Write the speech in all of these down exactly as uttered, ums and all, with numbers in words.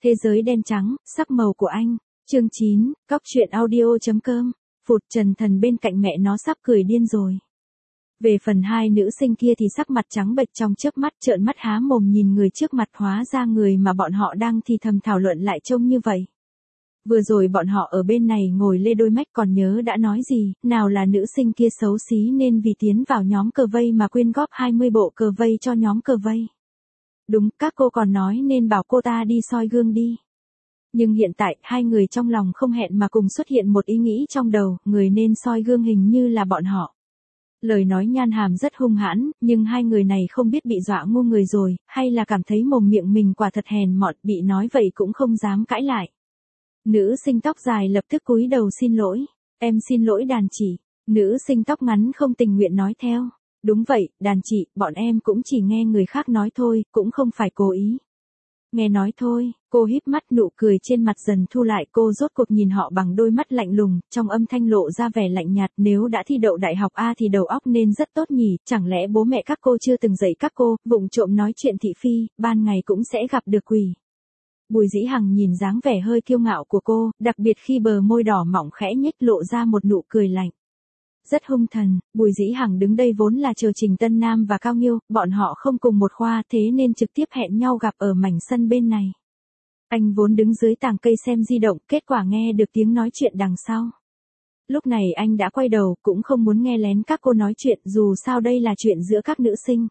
Thế giới đen trắng, sắc màu của anh. Chương chín, cóc truyện audio.com. Phụt, Trần Thần bên cạnh mẹ nó sắp cười điên rồi. Về phần hai nữ sinh kia thì sắc mặt trắng bệch trong chớp mắt, trợn mắt há mồm nhìn người trước mặt, hóa ra người mà bọn họ đang thì thầm thảo luận lại trông như vậy. Vừa rồi bọn họ ở bên này ngồi lê đôi mách còn nhớ đã nói gì, nào là nữ sinh kia xấu xí nên vì tiến vào nhóm cờ vây mà quyên góp hai mươi bộ cờ vây cho nhóm cờ vây. Đúng, các cô còn nói nên bảo cô ta đi soi gương đi. Nhưng hiện tại, hai người trong lòng không hẹn mà cùng xuất hiện một ý nghĩ trong đầu, người nên soi gương hình như là bọn họ. Lời nói Nhan Hàm rất hung hãn, nhưng hai người này không biết bị dọa ngu người rồi, hay là cảm thấy mồm miệng mình quả thật hèn mọn, bị nói vậy cũng không dám cãi lại. Nữ sinh tóc dài lập tức cúi đầu xin lỗi. Em xin lỗi đàn chị. Nữ sinh tóc ngắn không tình nguyện nói theo. Đúng vậy, đàn chị, bọn em cũng chỉ nghe người khác nói thôi, cũng không phải cố ý. Nghe nói thôi, cô híp mắt, nụ cười trên mặt dần thu lại, cô rốt cuộc nhìn họ bằng đôi mắt lạnh lùng, trong âm thanh lộ ra vẻ lạnh nhạt. Nếu đã thi đậu đại học A thì đầu óc nên rất tốt nhỉ, chẳng lẽ bố mẹ các cô chưa từng dạy các cô, vụng trộm nói chuyện thị phi, ban ngày cũng sẽ gặp được quỷ. Bùi Dĩ Hằng nhìn dáng vẻ hơi kiêu ngạo của cô, đặc biệt khi bờ môi đỏ mỏng khẽ nhếch lộ ra một nụ cười lạnh. Rất hung thần. Bùi Dĩ Hằng đứng đây vốn là chờ Trình Tân Nam và Cao Nghiêu, bọn họ không cùng một khoa thế nên trực tiếp hẹn nhau gặp ở mảnh sân bên này. Anh vốn đứng dưới tàng cây xem di động, kết quả nghe được tiếng nói chuyện đằng sau. Lúc này anh đã quay đầu, cũng không muốn nghe lén các cô nói chuyện, dù sao đây là chuyện giữa các nữ sinh.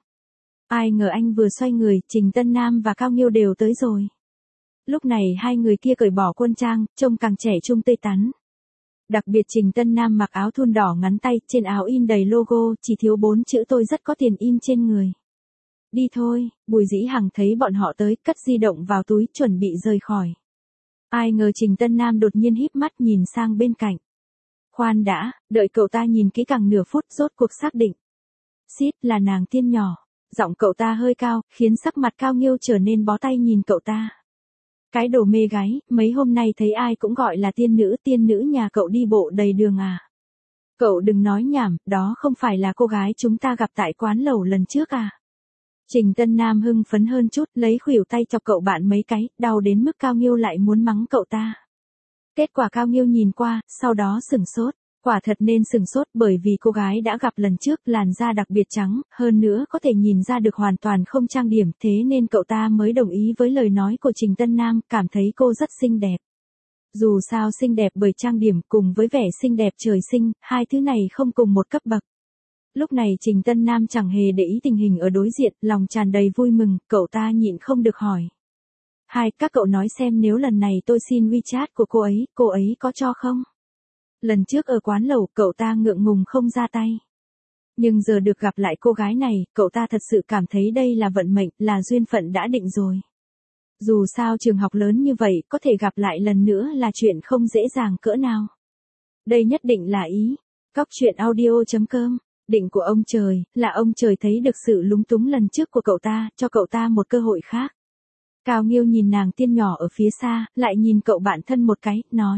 Ai ngờ anh vừa xoay người, Trình Tân Nam và Cao Nghiêu đều tới rồi. Lúc này hai người kia cởi bỏ quân trang, trông càng trẻ trung tươi tắn. Đặc biệt Trình Tân Nam mặc áo thun đỏ ngắn tay, trên áo in đầy logo, chỉ thiếu bốn chữ tôi rất có tiền in trên người. Đi thôi. Bùi Dĩ Hằng thấy bọn họ tới, cất di động vào túi, chuẩn bị rời khỏi. Ai ngờ Trình Tân Nam đột nhiên híp mắt nhìn sang bên cạnh. Khoan đã, đợi cậu ta nhìn kỹ càng nửa phút, rốt cuộc xác định. Xít, là nàng tiên nhỏ. Giọng cậu ta hơi cao, khiến sắc mặt Cao Nghiêu trở nên bó tay nhìn cậu ta. Cái đồ mê gái, mấy hôm nay thấy ai cũng gọi là tiên nữ, tiên nữ nhà cậu đi bộ đầy đường à. Cậu đừng nói nhảm, đó không phải là cô gái chúng ta gặp tại quán lẩu lần trước à. Trình Tân Nam hưng phấn hơn chút, lấy khuỷu tay chọc cậu bạn mấy cái, đau đến mức Cao Nghiêu lại muốn mắng cậu ta. Kết quả Cao Nghiêu nhìn qua, sau đó sửng sốt. Quả thật nên sửng sốt bởi vì cô gái đã gặp lần trước, làn da đặc biệt trắng, hơn nữa có thể nhìn ra được hoàn toàn không trang điểm, thế nên cậu ta mới đồng ý với lời nói của Trình Tân Nam, cảm thấy cô rất xinh đẹp. Dù sao xinh đẹp bởi trang điểm cùng với vẻ xinh đẹp trời sinh, hai thứ này không cùng một cấp bậc. Lúc này Trình Tân Nam chẳng hề để ý tình hình ở đối diện, lòng tràn đầy vui mừng, cậu ta nhịn không được hỏi. Hai, các cậu nói xem nếu lần này tôi xin WeChat của cô ấy, cô ấy có cho không? Lần trước ở quán lẩu, cậu ta ngượng ngùng không ra tay. Nhưng giờ được gặp lại cô gái này, cậu ta thật sự cảm thấy đây là vận mệnh, là duyên phận đã định rồi. Dù sao trường học lớn như vậy, có thể gặp lại lần nữa là chuyện không dễ dàng cỡ nào. Đây nhất định là ý. Cóc truyện audio.com. Định của ông trời, là ông trời thấy được sự lúng túng lần trước của cậu ta, cho cậu ta một cơ hội khác. Cao Nghiêu nhìn nàng tiên nhỏ ở phía xa, lại nhìn cậu bạn thân một cái, nói.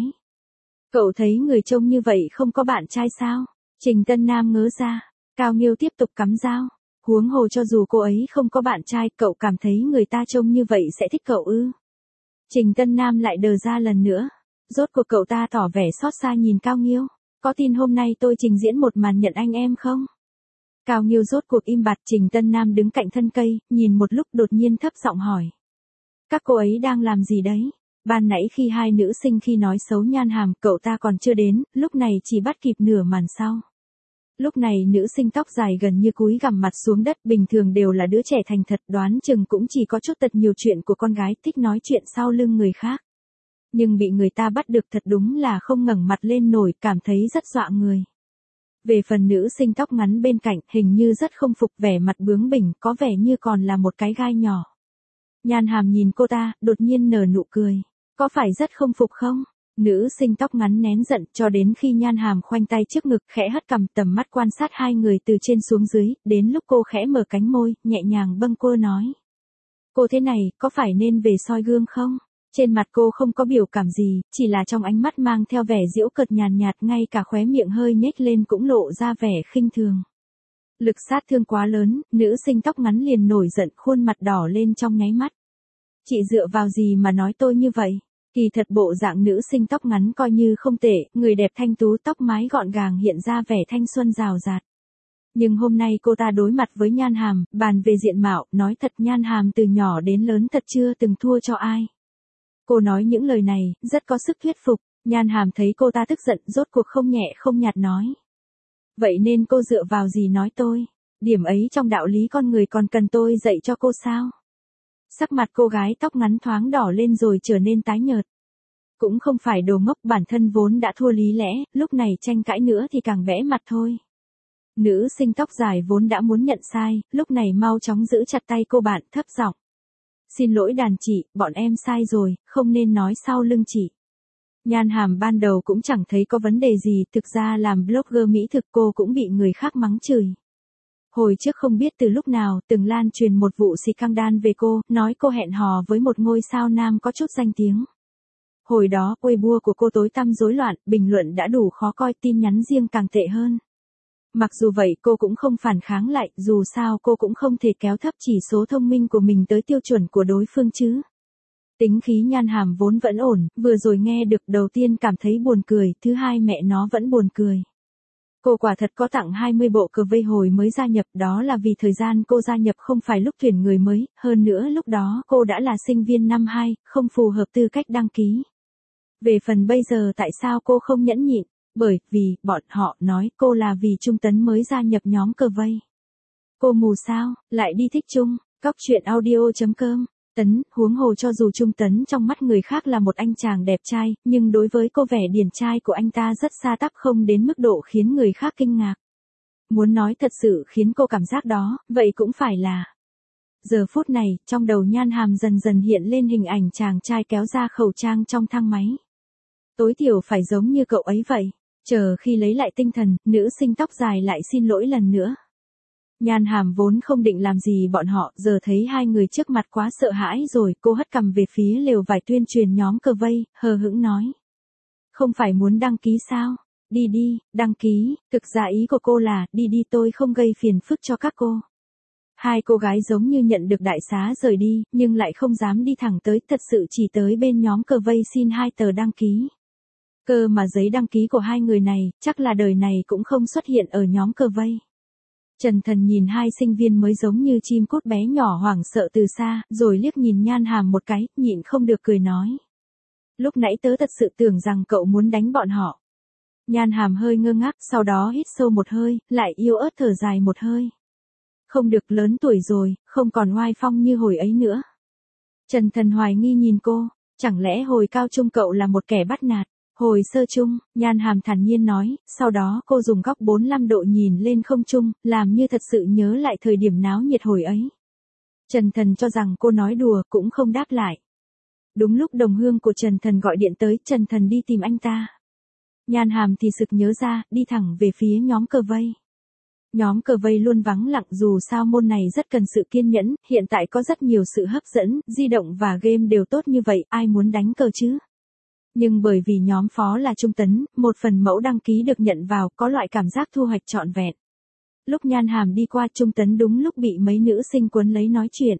Cậu thấy người trông như vậy không có bạn trai sao? Trình Tân Nam ngớ ra. Cao Nghiêu tiếp tục cắm dao. Huống hồ cho dù cô ấy không có bạn trai, cậu cảm thấy người ta trông như vậy sẽ thích cậu ư? Trình Tân Nam lại đờ ra lần nữa. Rốt cuộc cậu ta tỏ vẻ xót xa nhìn Cao Nghiêu. Có tin hôm nay tôi trình diễn một màn nhận anh em không? Cao Nghiêu rốt cuộc im bặt. Trình Tân Nam đứng cạnh thân cây, nhìn một lúc đột nhiên thấp giọng hỏi. Các cô ấy đang làm gì đấy? Ban nãy khi hai nữ sinh khi nói xấu Nhan Hàm, cậu ta còn chưa đến, lúc này chỉ bắt kịp nửa màn sau. Lúc này nữ sinh tóc dài gần như cúi gằm mặt xuống đất, bình thường đều là đứa trẻ thành thật, đoán chừng cũng chỉ có chút tật nhiều chuyện của con gái, thích nói chuyện sau lưng người khác. Nhưng bị người ta bắt được thật đúng là không ngẩng mặt lên nổi, cảm thấy rất dọa người. Về phần nữ sinh tóc ngắn bên cạnh, hình như rất không phục, vẻ mặt bướng bỉnh, có vẻ như còn là một cái gai nhỏ. Nhan Hàm nhìn cô ta, đột nhiên nở nụ cười. Có phải rất không phục không? Nữ sinh tóc ngắn nén giận, cho đến khi Nhan Hàm khoanh tay trước ngực, khẽ hất cằm, tầm mắt quan sát hai người từ trên xuống dưới, đến lúc cô khẽ mở cánh môi, nhẹ nhàng bâng quơ nói. Cô thế này, có phải nên về soi gương không? Trên mặt cô không có biểu cảm gì, chỉ là trong ánh mắt mang theo vẻ giễu cợt nhàn nhạt, ngay cả khóe miệng hơi nhếch lên cũng lộ ra vẻ khinh thường. Lực sát thương quá lớn, nữ sinh tóc ngắn liền nổi giận, khuôn mặt đỏ lên trong nháy mắt. Chị dựa vào gì mà nói tôi như vậy? Kỳ thật bộ dạng nữ sinh tóc ngắn coi như không tệ, người đẹp thanh tú tóc mái gọn gàng hiện ra vẻ thanh xuân rào rạt. Nhưng hôm nay cô ta đối mặt với Nhan Hàm, bàn về diện mạo, nói thật Nhan Hàm từ nhỏ đến lớn thật chưa từng thua cho ai. Cô nói những lời này, rất có sức thuyết phục, Nhan Hàm thấy cô ta tức giận, rốt cuộc không nhẹ không nhạt nói. Vậy nên cô dựa vào gì nói tôi? Điểm ấy trong đạo lý con người còn cần tôi dạy cho cô sao? Sắc mặt cô gái tóc ngắn thoáng đỏ lên rồi trở nên tái nhợt. Cũng không phải đồ ngốc, bản thân vốn đã thua lý lẽ, lúc này tranh cãi nữa thì càng bẽ mặt thôi. Nữ sinh tóc dài vốn đã muốn nhận sai, lúc này mau chóng giữ chặt tay cô bạn, thấp giọng. Xin lỗi đàn chị, bọn em sai rồi, không nên nói sau lưng chị. Nhan Hàm ban đầu cũng chẳng thấy có vấn đề gì, thực ra làm blogger mỹ thực cô cũng bị người khác mắng chửi. Hồi trước không biết từ lúc nào, từng lan truyền một vụ scandal về cô, nói cô hẹn hò với một ngôi sao nam có chút danh tiếng. Hồi đó, Weibo của cô tối tăm rối loạn, bình luận đã đủ khó coi, tin nhắn riêng càng tệ hơn. Mặc dù vậy cô cũng không phản kháng lại, dù sao cô cũng không thể kéo thấp chỉ số thông minh của mình tới tiêu chuẩn của đối phương chứ. Tính khí Nhan Hàm vốn vẫn ổn, vừa rồi nghe được đầu tiên cảm thấy buồn cười, thứ hai mẹ nó vẫn buồn cười. Cô quả thật có tặng hai mươi bộ cờ vây hồi mới gia nhập, đó là vì thời gian cô gia nhập không phải lúc tuyển người mới, hơn nữa lúc đó cô đã là sinh viên năm hai, không phù hợp tư cách đăng ký. Về phần bây giờ tại sao cô không nhẫn nhịn? Bởi vì, bọn họ nói cô là vì Trung Tấn mới gia nhập nhóm cờ vây. Cô mù sao, lại đi thích Trung, cóc truyện audio chấm com. Tấn, huống hồ cho dù Trung Tấn trong mắt người khác là một anh chàng đẹp trai, nhưng đối với cô vẻ điển trai của anh ta rất xa tắp, không đến mức độ khiến người khác kinh ngạc. Muốn nói thật sự khiến cô cảm giác đó, vậy cũng phải là. Giờ phút này, trong đầu Nhan Hàm dần dần hiện lên hình ảnh chàng trai kéo ra khẩu trang trong thang máy. Tối thiểu phải giống như cậu ấy vậy. Chờ khi lấy lại tinh thần, nữ sinh tóc dài lại xin lỗi lần nữa. Nhan Hàm vốn không định làm gì bọn họ, giờ thấy hai người trước mặt quá sợ hãi rồi, cô hất cằm về phía lều vải tuyên truyền nhóm cờ vây, hờ hững nói. Không phải muốn đăng ký sao? Đi đi, đăng ký, thực ra ý của cô là, đi đi tôi không gây phiền phức cho các cô. Hai cô gái giống như nhận được đại xá rời đi, nhưng lại không dám đi thẳng tới, thật sự chỉ tới bên nhóm cờ vây xin hai tờ đăng ký. Cơ mà giấy đăng ký của hai người này, chắc là đời này cũng không xuất hiện ở nhóm cờ vây. Trần Thần nhìn hai sinh viên mới giống như chim cút bé nhỏ hoảng sợ từ xa, rồi liếc nhìn Nhan Hàm một cái, nhịn không được cười nói. Lúc nãy tớ thật sự tưởng rằng cậu muốn đánh bọn họ. Nhan Hàm hơi ngơ ngác, sau đó hít sâu một hơi, lại yếu ớt thở dài một hơi. Không được, lớn tuổi rồi, không còn oai phong như hồi ấy nữa. Trần Thần hoài nghi nhìn cô, chẳng lẽ hồi cao trung cậu là một kẻ bắt nạt? Hồi sơ trung, Nhan Hàm thản nhiên nói, sau đó cô dùng góc bốn mươi lăm độ nhìn lên không trung, làm như thật sự nhớ lại thời điểm náo nhiệt hồi ấy. Trần Thần cho rằng cô nói đùa, cũng không đáp lại. Đúng lúc đồng hương của Trần Thần gọi điện tới, Trần Thần đi tìm anh ta. Nhan Hàm thì sực nhớ ra, đi thẳng về phía nhóm cờ vây. Nhóm cờ vây luôn vắng lặng, dù sao môn này rất cần sự kiên nhẫn, hiện tại có rất nhiều sự hấp dẫn, di động và game đều tốt như vậy, ai muốn đánh cờ chứ? Nhưng bởi vì nhóm phó là Trung Tấn, một phần mẫu đăng ký được nhận vào, có loại cảm giác thu hoạch trọn vẹn. Lúc Nhan Hàm đi qua Trung Tấn đúng lúc bị mấy nữ sinh quấn lấy nói chuyện.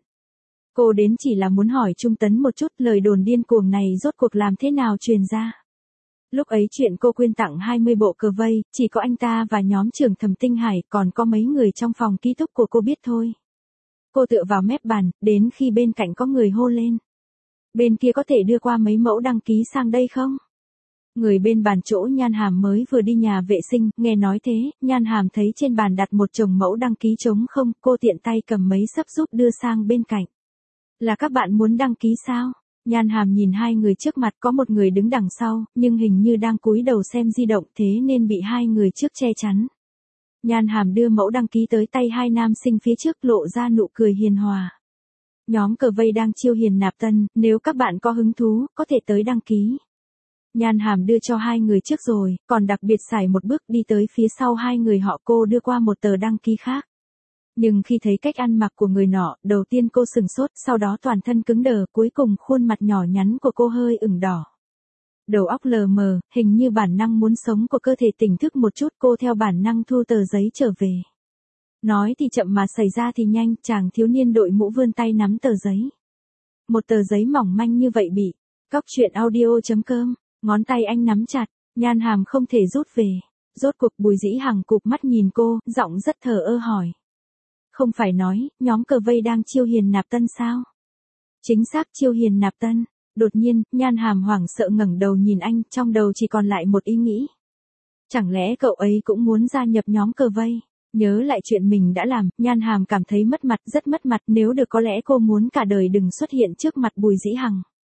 Cô đến chỉ là muốn hỏi Trung Tấn một chút, lời đồn điên cuồng này rốt cuộc làm thế nào truyền ra. Lúc ấy chuyện cô quyên tặng hai mươi bộ cờ vây, chỉ có anh ta và nhóm trưởng Thẩm Tinh Hải, còn có mấy người trong phòng ký túc của cô biết thôi. Cô tựa vào mép bàn, đến khi bên cạnh có người hô lên. Bên kia có thể đưa qua mấy mẫu đăng ký sang đây không? Người bên bàn chỗ Nhan Hàm mới vừa đi nhà vệ sinh, nghe nói thế, Nhan Hàm thấy trên bàn đặt một chồng mẫu đăng ký trống không, cô tiện tay cầm mấy sấp giúp đưa sang bên cạnh. Là các bạn muốn đăng ký sao? Nhan Hàm nhìn hai người trước mặt, có một người đứng đằng sau, nhưng hình như đang cúi đầu xem di động, thế nên bị hai người trước che chắn. Nhan Hàm đưa mẫu đăng ký tới tay hai nam sinh phía trước, lộ ra nụ cười hiền hòa. Nhóm cờ vây đang chiêu hiền nạp tân, nếu các bạn có hứng thú, có thể tới đăng ký. Nhan Hàm đưa cho hai người trước rồi, còn đặc biệt xài một bước đi tới phía sau hai người họ, cô đưa qua một tờ đăng ký khác. Nhưng khi thấy cách ăn mặc của người nọ, đầu tiên cô sừng sốt, sau đó toàn thân cứng đờ, cuối cùng khuôn mặt nhỏ nhắn của cô hơi ửng đỏ. Đầu óc lờ mờ, hình như bản năng muốn sống của cơ thể tỉnh thức một chút, cô theo bản năng thu tờ giấy trở về. Nói thì chậm mà xảy ra thì nhanh, chàng thiếu niên đội mũ vươn tay nắm tờ giấy. một tờ giấy mỏng manh như vậy bị. Cóc truyện audio.com, ngón tay anh nắm chặt, nhan hàm không thể rút về. Rốt cuộc Bùi Dĩ Hằng cụp mắt nhìn cô, giọng rất thờ ơ hỏi. Không phải nói, nhóm cờ vây đang chiêu Hiền nạp tân sao? Chính xác, chiêu Hiền nạp tân. Đột nhiên, nhan hàm hoảng sợ ngẩng đầu nhìn anh, trong đầu chỉ còn lại một ý nghĩ. Chẳng lẽ cậu ấy cũng muốn gia nhập nhóm cờ vây? Nhớ lại chuyện mình đã làm, nhan hàm cảm thấy mất mặt, rất mất mặt, nếu được có lẽ cô muốn cả đời đừng xuất hiện trước mặt Bùi Dĩ Hằng.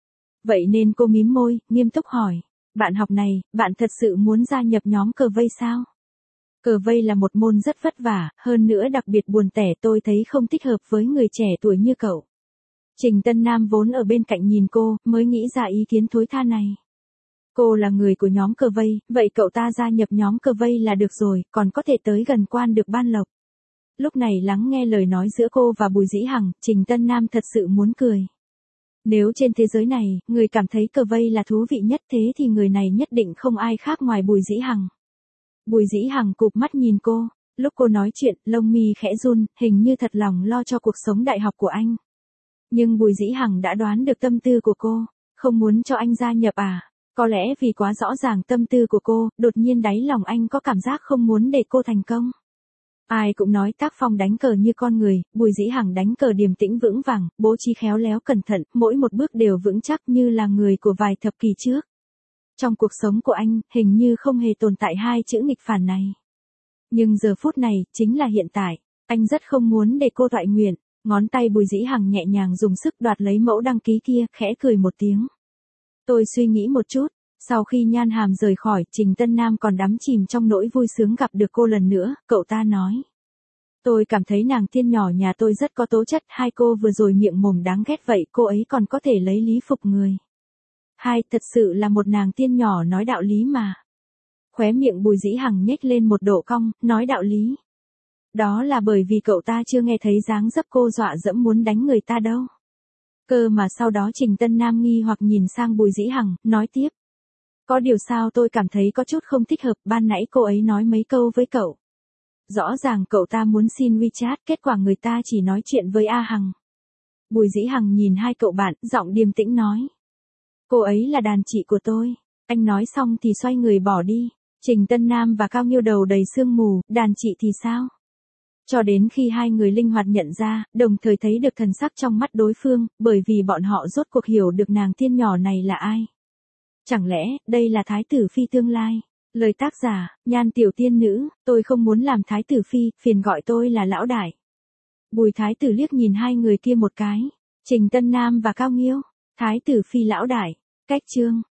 Vậy nên cô mím môi, nghiêm túc hỏi. Bạn học này, bạn thật sự muốn gia nhập nhóm cờ vây sao? Cờ vây là một môn rất vất vả, hơn nữa đặc biệt buồn tẻ, tôi thấy không thích hợp với người trẻ tuổi như cậu. Trình Tân Nam vốn ở bên cạnh nhìn cô, mới nghĩ ra ý kiến thối tha này. Cô là người của nhóm cờ vây, vậy cậu ta gia nhập nhóm cờ vây là được rồi, còn có thể tới gần quan được ban lộc. Lúc này lắng nghe lời nói giữa cô và Bùi Dĩ Hằng, Trình Tân Nam thật sự muốn cười. Nếu trên thế giới này, người cảm thấy cờ vây là thú vị nhất thế thì người này nhất định không ai khác ngoài Bùi Dĩ Hằng. Bùi Dĩ Hằng cụp mắt nhìn cô, lúc cô nói chuyện, lông mi khẽ run, hình như thật lòng lo cho cuộc sống đại học của anh. Nhưng Bùi Dĩ Hằng đã đoán được tâm tư của cô, không muốn cho anh gia nhập à? Có lẽ vì quá rõ ràng tâm tư của cô, đột nhiên đáy lòng anh có cảm giác không muốn để cô thành công. Ai cũng nói tác phong đánh cờ như con người, Bùi Dĩ Hằng đánh cờ điềm tĩnh vững vàng, bố trí khéo léo cẩn thận, mỗi một bước đều vững chắc như là người của vài thập kỷ trước. Trong cuộc sống của anh, hình như không hề tồn tại hai chữ nghịch phản này. Nhưng giờ phút này, chính là hiện tại, anh rất không muốn để cô toại nguyện. Ngón tay Bùi Dĩ Hằng nhẹ nhàng dùng sức đoạt lấy mẫu đăng ký kia, khẽ cười một tiếng. Tôi suy nghĩ một chút, sau khi nhan hàm rời khỏi, Trình Tân Nam còn đắm chìm trong nỗi vui sướng gặp được cô lần nữa, cậu ta nói. Tôi cảm thấy nàng tiên nhỏ nhà tôi rất có tố chất, hai cô vừa rồi miệng mồm đáng ghét vậy, cô ấy còn có thể lấy lý phục người. Hai, thật sự là một nàng tiên nhỏ nói đạo lý mà. Khóe miệng Bùi Dĩ Hằng nhếch lên một độ cong, nói đạo lý. Đó là bởi vì cậu ta chưa nghe thấy dáng dấp cô dọa dẫm muốn đánh người ta đâu. Cơ mà sau đó Trình Tân Nam nghi hoặc nhìn sang Bùi Dĩ Hằng, nói tiếp. Có điều sao tôi cảm thấy có chút không thích hợp, ban nãy cô ấy nói mấy câu với cậu. Rõ ràng cậu ta muốn xin WeChat, kết quả người ta chỉ nói chuyện với A Hằng. Bùi Dĩ Hằng nhìn hai cậu bạn, giọng điềm tĩnh nói. Cô ấy là đàn chị của tôi. Anh nói xong thì xoay người bỏ đi. Trình Tân Nam và Cao Nghiêu đầu đầy sương mù, đàn chị thì sao? Cho đến khi hai người linh hoạt nhận ra, đồng thời thấy được thần sắc trong mắt đối phương, bởi vì bọn họ rốt cuộc hiểu được nàng tiên nhỏ này là ai. Chẳng lẽ, đây là thái tử phi tương lai? Lời tác giả, Nhan tiểu tiên nữ, tôi không muốn làm thái tử phi, phiền gọi tôi là lão đại. Bùi thái tử liếc nhìn hai người kia một cái. Trình Tân Nam và Cao Nghiêu, thái tử phi lão đại, cách chương.